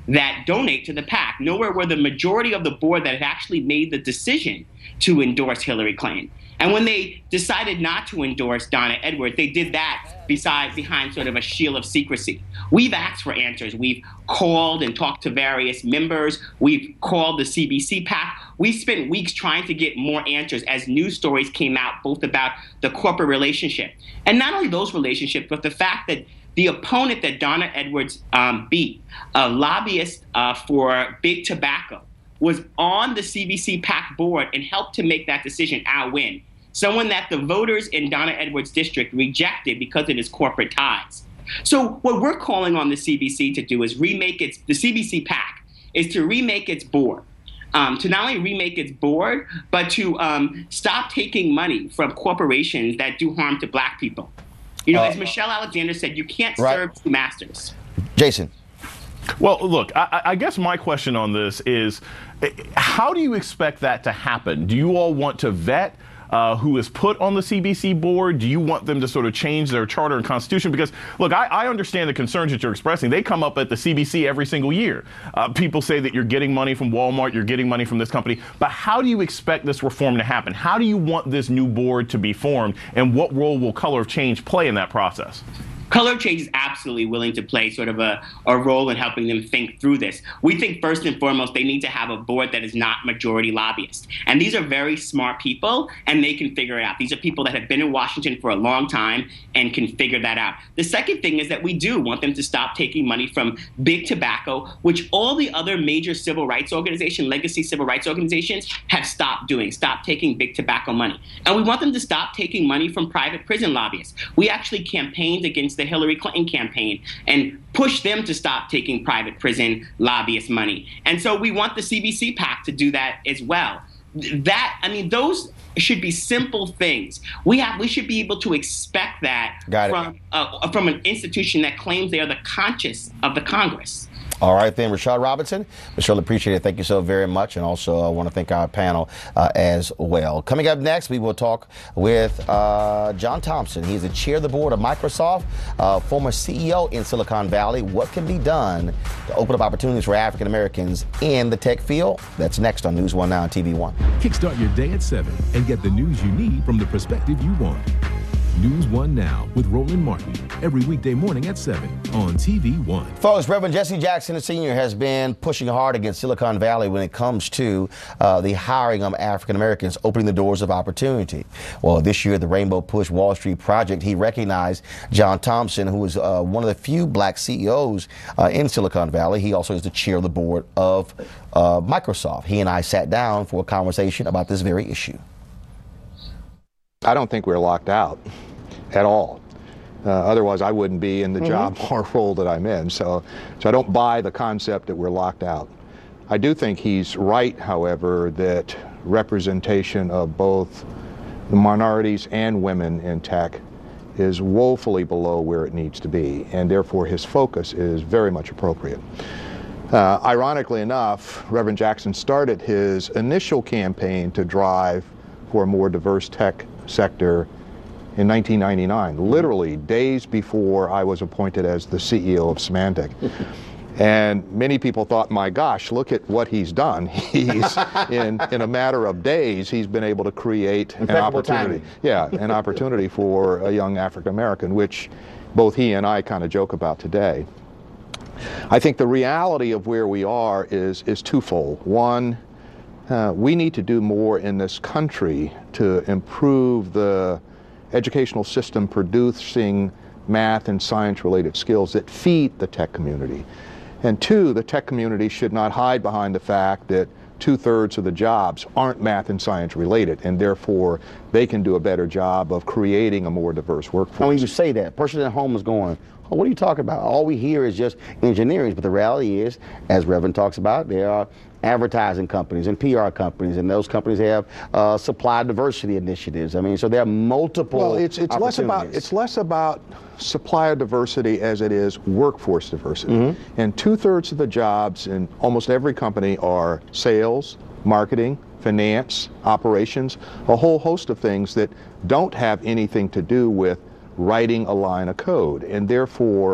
that donate to the PAC. Nowhere were the majority of the board that had actually made the decision to endorse Hillary Clinton. And when they decided not to endorse Donna Edwards, they did that beside, behind sort of a shield of secrecy. We've asked for answers. We've called and talked to various members. We've called the C B C PAC. We spent weeks trying to get more answers as news stories came out, both about the corporate relationship. And not only those relationships, but the fact that the opponent that Donna Edwards um, beat, a lobbyist uh, for Big Tobacco, was on the C B C PAC board and helped to make that decision, Al Wynn. Someone that the voters in Donna Edwards' district rejected because of his corporate ties. So what we're calling on the C B C to do is remake its, the C B C PAC is to remake its board. Um, to not only remake its board, but to um, stop taking money from corporations that do harm to black people. You know, uh, as Michelle Alexander said, you can't right. serve two masters. Jason. Well, look, I, I guess my question on this is, how do you expect that to happen? Do you all want to vet Uh, who is put on the C B C board? Do you want them to sort of change their charter and constitution? Because, look, I, I understand the concerns that you're expressing. They come up at the C B C every single year. Uh, people say that you're getting money from Walmart, you're getting money from this company. But how do you expect this reform to happen? How do you want this new board to be formed? And what role will Color of Change play in that process? Color of Change is absolutely willing to play sort of a, a role in helping them think through this. We think first and foremost they need to have a board that is not majority lobbyist. And these are very smart people, and they can figure it out. These are people that have been in Washington for a long time and can figure that out. The second thing is that we do want them to stop taking money from Big Tobacco, which all the other major civil rights organizations, legacy civil rights organizations, have stopped doing, stopped taking Big Tobacco money. And we want them to stop taking money from private prison lobbyists. We actually campaigned against the Hillary Clinton campaign and push them to stop taking private prison lobbyist money. And so we want the C B C PAC to do that as well. That, I mean, those should be simple things. We have, we should be able to expect that from uh, from an institution that claims they are the conscience of the Congress. All right, then, Rashad Robinson. Michelle, appreciate it. Thank you so very much. And also, I want to thank our panel uh, as well. Coming up next, we will talk with uh, John Thompson. He's the chair of the board of Microsoft, uh, former C E O in Silicon Valley. What can be done to open up opportunities for African Americans in the tech field? That's next on News One Now and T V One. Kickstart your day at seven and get the news you need from the perspective you want. News One Now with Roland Martin, every weekday morning at seven on T V One. Folks, Reverend Jesse Jackson Senior has been pushing hard against Silicon Valley when it comes to uh, the hiring of African Americans, opening the doors of opportunity. Well, this year, the Rainbow Push Wall Street Project, he recognized John Thompson, who is uh, one of the few black C E Os uh, in Silicon Valley. He also is the chair of the board of uh, Microsoft. He and I sat down for a conversation about this very issue. I don't think we're locked out at all. Uh, otherwise, I wouldn't be in the mm-hmm. job or role that I'm in. So, so I don't buy the concept that we're locked out. I do think he's right, however, that representation of both the minorities and women in tech is woefully below where it needs to be, and therefore his focus is very much appropriate. Uh, ironically enough, Reverend Jackson started his initial campaign to drive for a more diverse tech sector in nineteen ninety-nine, literally days before I was appointed as the C E O of Symantec. And many people thought, my gosh, look at what he's done. He's, in, in a matter of days, he's been able to create an opportunity. Timing. Yeah, an opportunity for a young African American, which both he and I kind of joke about today. I think the reality of where we are is, is twofold. One, uh, we need to do more in this country to improve the educational system producing math and science related skills that feed the tech community. And two, the tech community should not hide behind the fact that two-thirds of the jobs aren't math and science related, and therefore they can do a better job of creating a more diverse workforce. Now, when you say that, a person at home is going, oh, what are you talking about? All we hear is just engineering, but the reality is, as Reverend talks about, there are advertising companies and P R companies, and those companies have uh, supply diversity initiatives. I mean, so there are multiple. Well, it's it's less about it's less about supplier diversity as it is workforce diversity. Mm-hmm. And two-thirds of the jobs in almost every company are sales, marketing, finance, operations, a whole host of things that don't have anything to do with writing a line of code. And therefore,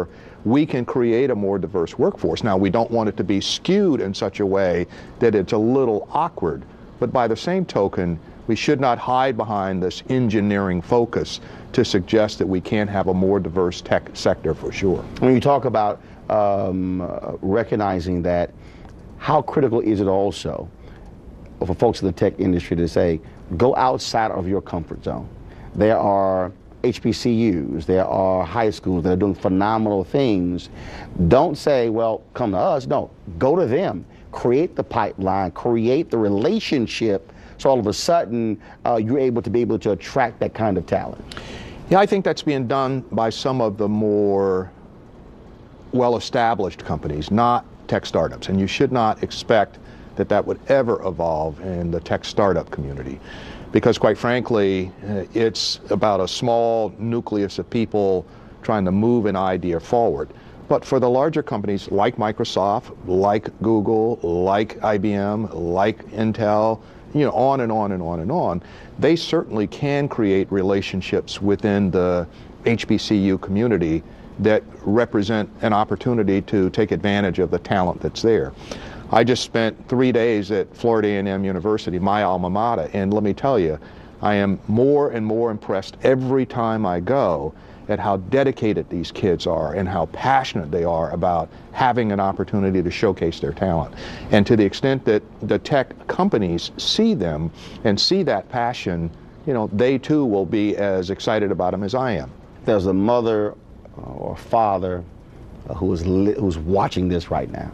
we can create a more diverse workforce. Now, we don't want it to be skewed in such a way that it's a little awkward, but by the same token, we should not hide behind this engineering focus to suggest that we can't have a more diverse tech sector for sure. When you talk about um, uh, recognizing that, how critical is it also for folks in the tech industry to say, go outside of your comfort zone? There are H B C Us, there are high schools that are doing phenomenal things. Don't say, well, come to us. No, go to them. Create the pipeline, create the relationship, so all of a sudden uh, you're able to be able to attract that kind of talent. Yeah, I think that's being done by some of the more well-established companies, not tech startups. And you should not expect that that would ever evolve in the tech startup community. Because quite frankly, it's about a small nucleus of people trying to move an idea forward. But for the larger companies like Microsoft, like Google, like I B M, like Intel, you know, on and on and on and on, they certainly can create relationships within the H B C U community that represent an opportunity to take advantage of the talent that's there. I just spent three days at Florida A and M University, my alma mater, and let me tell you, I am more and more impressed every time I go at how dedicated these kids are and how passionate they are about having an opportunity to showcase their talent. And to the extent that the tech companies see them and see that passion, you know, they too will be as excited about them as I am. There's a mother or father who is li- who's watching this right now.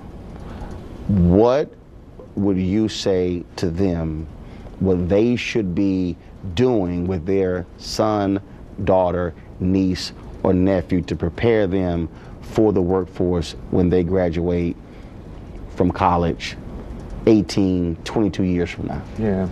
What would you say to them what they should be doing with their son, daughter, niece, or nephew to prepare them for the workforce when they graduate from college eighteen, twenty-two years from now? Yeah.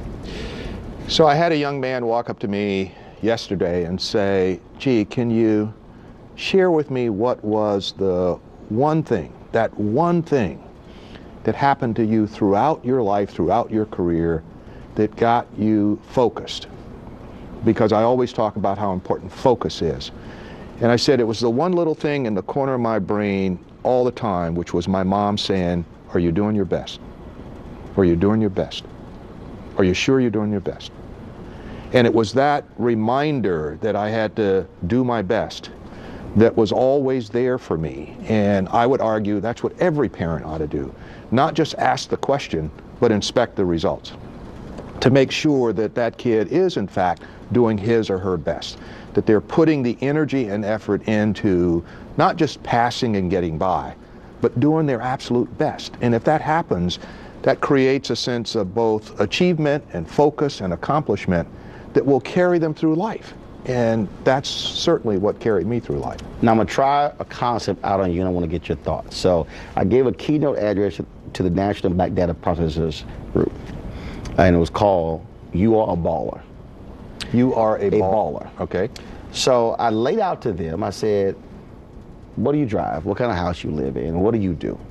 So I had a young man walk up to me yesterday and say, gee, can you share with me what was the one thing, that one thing that happened to you throughout your life, throughout your career, that got you focused? Because I always talk about how important focus is. And I said it was the one little thing in the corner of my brain all the time, which was my mom saying, are you doing your best? Are you doing your best? Are you sure you're doing your best? And it was that reminder that I had to do my best that was always there for me. And I would argue that's what every parent ought to do. Not just ask the question, but inspect the results to make sure that that kid is, in fact, doing his or her best, that they're putting the energy and effort into not just passing and getting by, but doing their absolute best. And if that happens, that creates a sense of both achievement and focus and accomplishment that will carry them through life. And that's certainly what carried me through life. Now I'm gonna try a concept out on you and I wanna get your thoughts. So I gave a keynote address to the National Black Data Processors Group, and it was called You Are a Baller. You are a, a ball. baller. Okay. So I laid out to them, I said, what do you drive? What kind of house you live in? What do you do?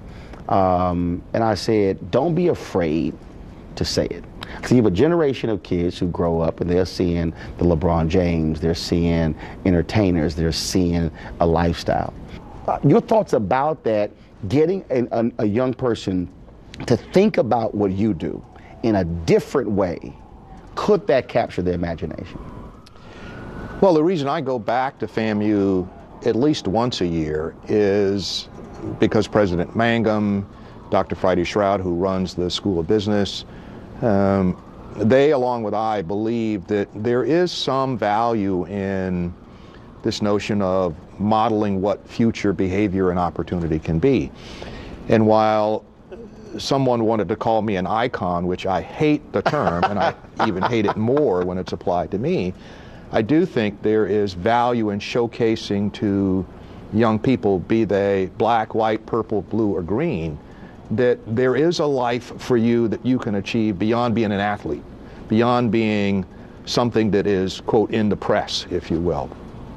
Um, and I said, don't be afraid to say it. Because you have a generation of kids who grow up and they're seeing the LeBron James, they're seeing entertainers, they're seeing a lifestyle. Uh, your thoughts about that, getting a, a, a young person to think about what you do in a different way, could that capture their imagination? Well, the reason I go back to FAMU at least once a year is because President Mangum, Doctor Friday Shroud, who runs the School of Business, um, they, along with I, believe that there is some value in this notion of modeling what future behavior and opportunity can be. And while someone wanted to call me an icon, which I hate the term, and I even hate it more when it's applied to me, I do think there is value in showcasing to young people, be they black, white, purple, blue, or green, that there is a life for you that you can achieve beyond being an athlete, beyond being something that is, quote, in the press, if you will.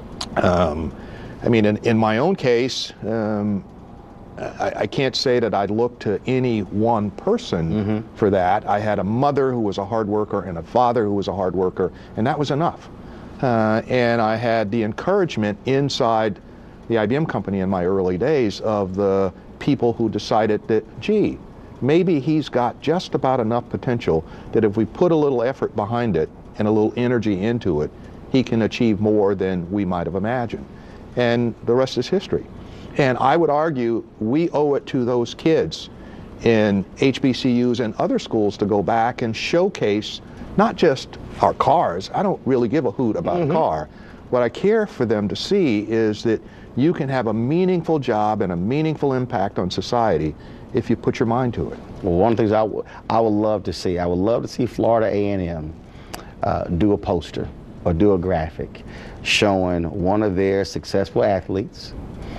Um, I mean, in, in my own case, um, I, I can't say that I'd look to any one person mm-hmm. for that. I had a mother who was a hard worker and a father who was a hard worker, and that was enough. Uh, and I had the encouragement inside, the I B M company in my early days of the people who decided that, gee, maybe he's got just about enough potential that if we put a little effort behind it and a little energy into it, he can achieve more than we might have imagined. And the rest is history. And I would argue we owe it to those kids in H B C Us and other schools to go back and showcase not just our cars. I don't really give a hoot about mm-hmm. a car. What I care for them to see is that you can have a meaningful job and a meaningful impact on society if you put your mind to it. Well, one of the things I, w- I would love to see, I would love to see Florida A and M uh, do a poster or do a graphic showing one of their successful athletes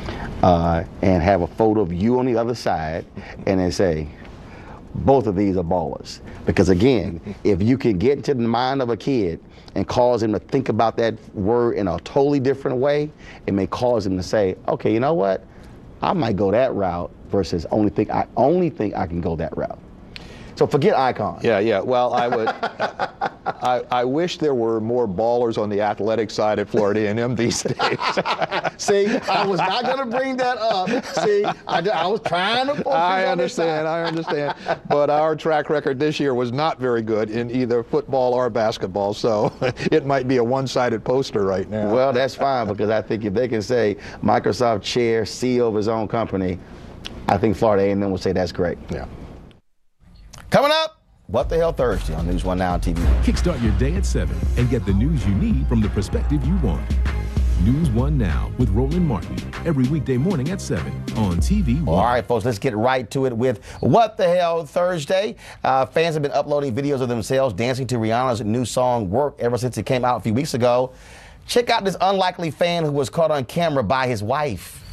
uh, and have a photo of you on the other side and then say, both of these are ballers. Because again, if you can get into the mind of a kid and cause him to think about that word in a totally different way, it may cause him to say, okay, you know what? I might go that route versus only think I only think I can go that route. So forget icon. Yeah, yeah. Well, I would. I, I wish there were more ballers on the athletic side at Florida A and M these days. See, I was not going to bring that up. See, I, I was trying to. I understand. I understand. But our track record this year was not very good in either football or basketball, so it might be a one-sided poster right now. Well, that's fine because I think if they can say Microsoft chair, C E O of his own company, I think Florida A and M will say that's great. Yeah. Coming up, What the Hell Thursday on News One Now on T V One. Kickstart your day at seven and get the news you need from the perspective you want. News One Now with Roland Martin every weekday morning at seven on T V One. All right, folks, let's get right to it with What the Hell Thursday. Uh, fans have been uploading videos of themselves dancing to Rihanna's new song, Work, ever since it came out a few weeks ago. Check out this unlikely fan who was caught on camera by his wife.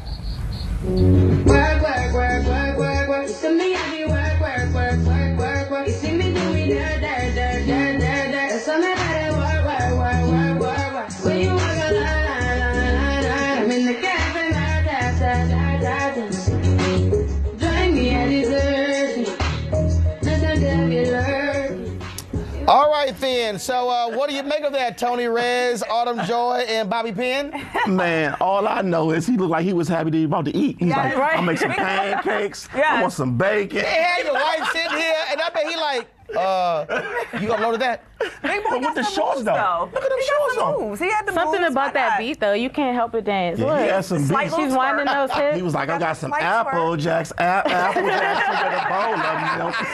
Work, work, work, work, work, work. To me, I be work, work, work, work, work, work. You see me do me dirt, dirt, dirt, dirt, dirt, dirt. So me better work, work, work, work, work, work. When you walk a line, line, line, line, line. I'm in the cafe, da, da, da, da, da. Drive me at dessert. Listen to me learn. All right, then. So uh, what do you make of that, Tony Rez, Autumn Joy, and Bobby Penn? Man, all I know is he looked like he was happy to be about to eat. He's Yeah, like, right. I'll make some pancakes. Yeah. I want some bacon. They had your wife sitting here, and I bet he like, uh, you uploaded that? But with the shorts, though. Look at them shorts, though. He had the Something moves, about why that not? beat, though. You can't help but dance. Yeah, Look, he had some Slight beats. she's winding those hips. He was like, I got some Slight Apple Jacks, a- Apple Jacks, you got a bowl of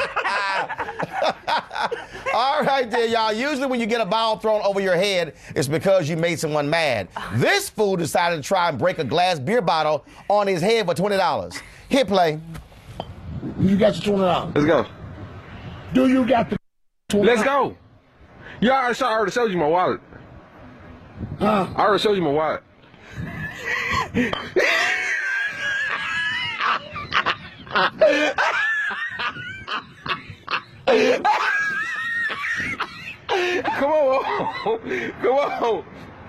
them, you know. All right, there, y'all. Usually when you get a ball thrown over your head, it's because you made someone mad. This fool decided to try and break a glass beer bottle on his head for twenty dollars. Hit play. You got your twenty dollars. Let's go. Do you got the twenty dollars? Let's go. Yeah, I already- I already showed you my wallet. Huh? I already showed you my wallet. Come on. Come on.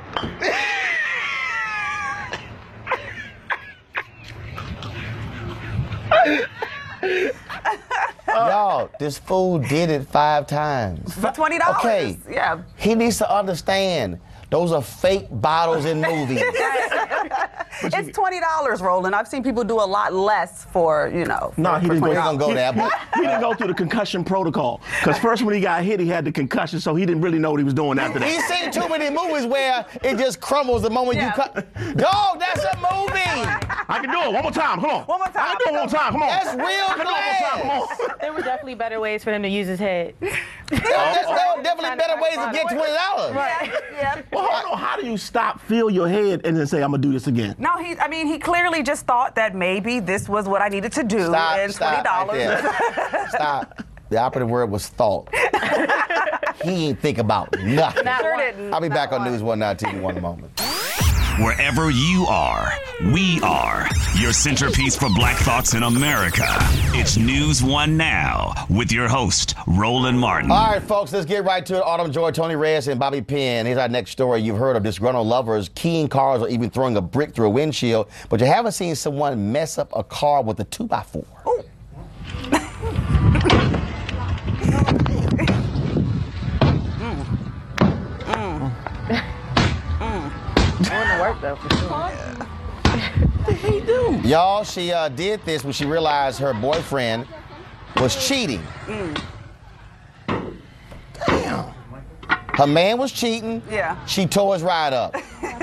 Y'all, this fool did it five times. For twenty dollars. Okay. Yeah. He needs to understand those are fake bottles in movies. It's twenty dollars, Roland. I've seen people do a lot less for, you know. No, for, he for didn't go, twenty dollars. he, he, he didn't go through the concussion protocol. Because first when he got hit, he had the concussion, so he didn't really know what he was doing after that. He's seen too many movies where it just crumbles the moment you cut. Dog, that's a movie. I can do it one more time. Come on. One more time. I can do it one more time. Come on. That's real I can do it one more time. Come on. There were definitely better ways for him to use his head. There are definitely better ways to get twenty dollars. Right. Yeah. Well, hold on. How do you stop, feel your head, and then say, I'm going to do this again? No, he. I mean, he clearly just thought that maybe this was what I needed to do, Stop, and stop twenty right dollars. there. Stop. The operative word was thought. He ain't think about nothing. Not Sure one. didn't. I'll be Not back on one. News One Now T V in one moment. Wherever you are, we are your centerpiece for Black Thoughts in America. It's News One Now with your host, Roland Martin. All right, folks, let's get right to it. Autumn Joy, Tony Reyes, and Bobby Penn. Here's our next story. You've heard of disgruntled lovers keying cars or even throwing a brick through a windshield, but you haven't seen someone mess up a car with a two by four. Ooh. Wouldn't work though, for sure. Y'all, she uh, did this when she realized her boyfriend was cheating. Mm. Damn. Her man was cheating. Yeah. She tore his ride up.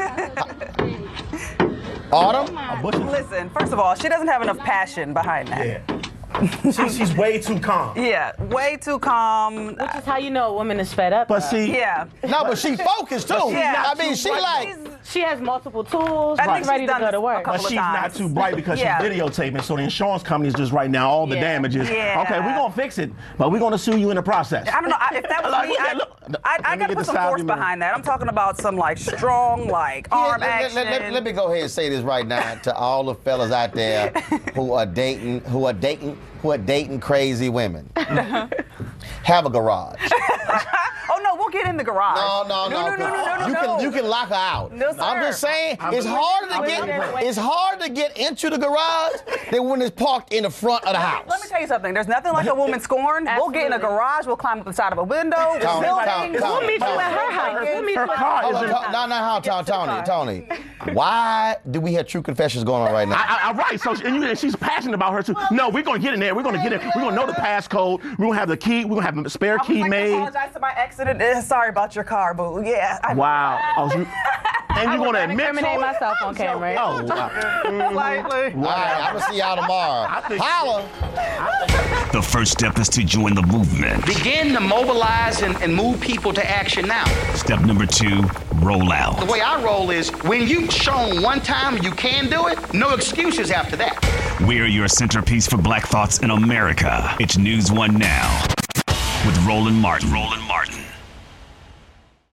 Autumn? Listen, first of all, she doesn't have enough passion behind that. Yeah. She's, she's way too calm. Yeah, way too calm. Which is how you know a woman is fed up. But though. see, Yeah. No, but she focused too. Yeah. I mean, she like. She has multiple tools. I She's think she's ready to done go to this work. a couple But of she's times. not too bright because Yeah. she's videotaping, so the insurance company is just writing down all the Yeah. damages. Yeah. Okay, we're gonna fix it, but we're gonna sue you in the process. I don't know. I, if that was Like, me, look I, at- look, I, I let me gotta get put the some side force view mirror. behind that. I'm talking about some like strong, like Yeah, arm let, action. let- let- let me go ahead and say this right now to all the fellas out there who are dating, who are dating, who are dating crazy women. Have a garage. Oh no, we'll get in the garage. No, no, no. no, no, no, no, no, you no. can you can lock her out. No, sir. I'm just saying I'm it's believe- harder I'm to get believing. it's hard to get into the garage than when it's parked in the front of the house. Let me tell you something. There's nothing like a woman scorned. We'll get in a garage. We'll climb up the side of a window. Tony, we'll Tony, building. Tony, We'll meet you Tony. at her house. We'll meet you Her at car her is Hold in- on, house. no, no, no, Tony, Tony, Tony. Why do we have true confessions going on right now? I, I, right, so and, you, and she's passionate about her too. No, we're gonna get in there. We're gonna get in. We're gonna know the passcode. We're gonna have the key. We're gonna have a spare I would key like to made. apologize to my accident. Eh, Sorry about your car, boo. Yeah. I- Wow. Oh, so you- and I you're would gonna not admit to incriminate it? myself on camera. Oh, wow. Slightly. All right, I'm gonna see y'all tomorrow. Holla. The first step is to join the movement. Begin to mobilize and, and move people to action now. Step number two, roll out. The way I roll is when you've shown one time you can do it, no excuses after that. We're your centerpiece for Black Thoughts in America. It's News One Now with Roland Martin. Roland Martin.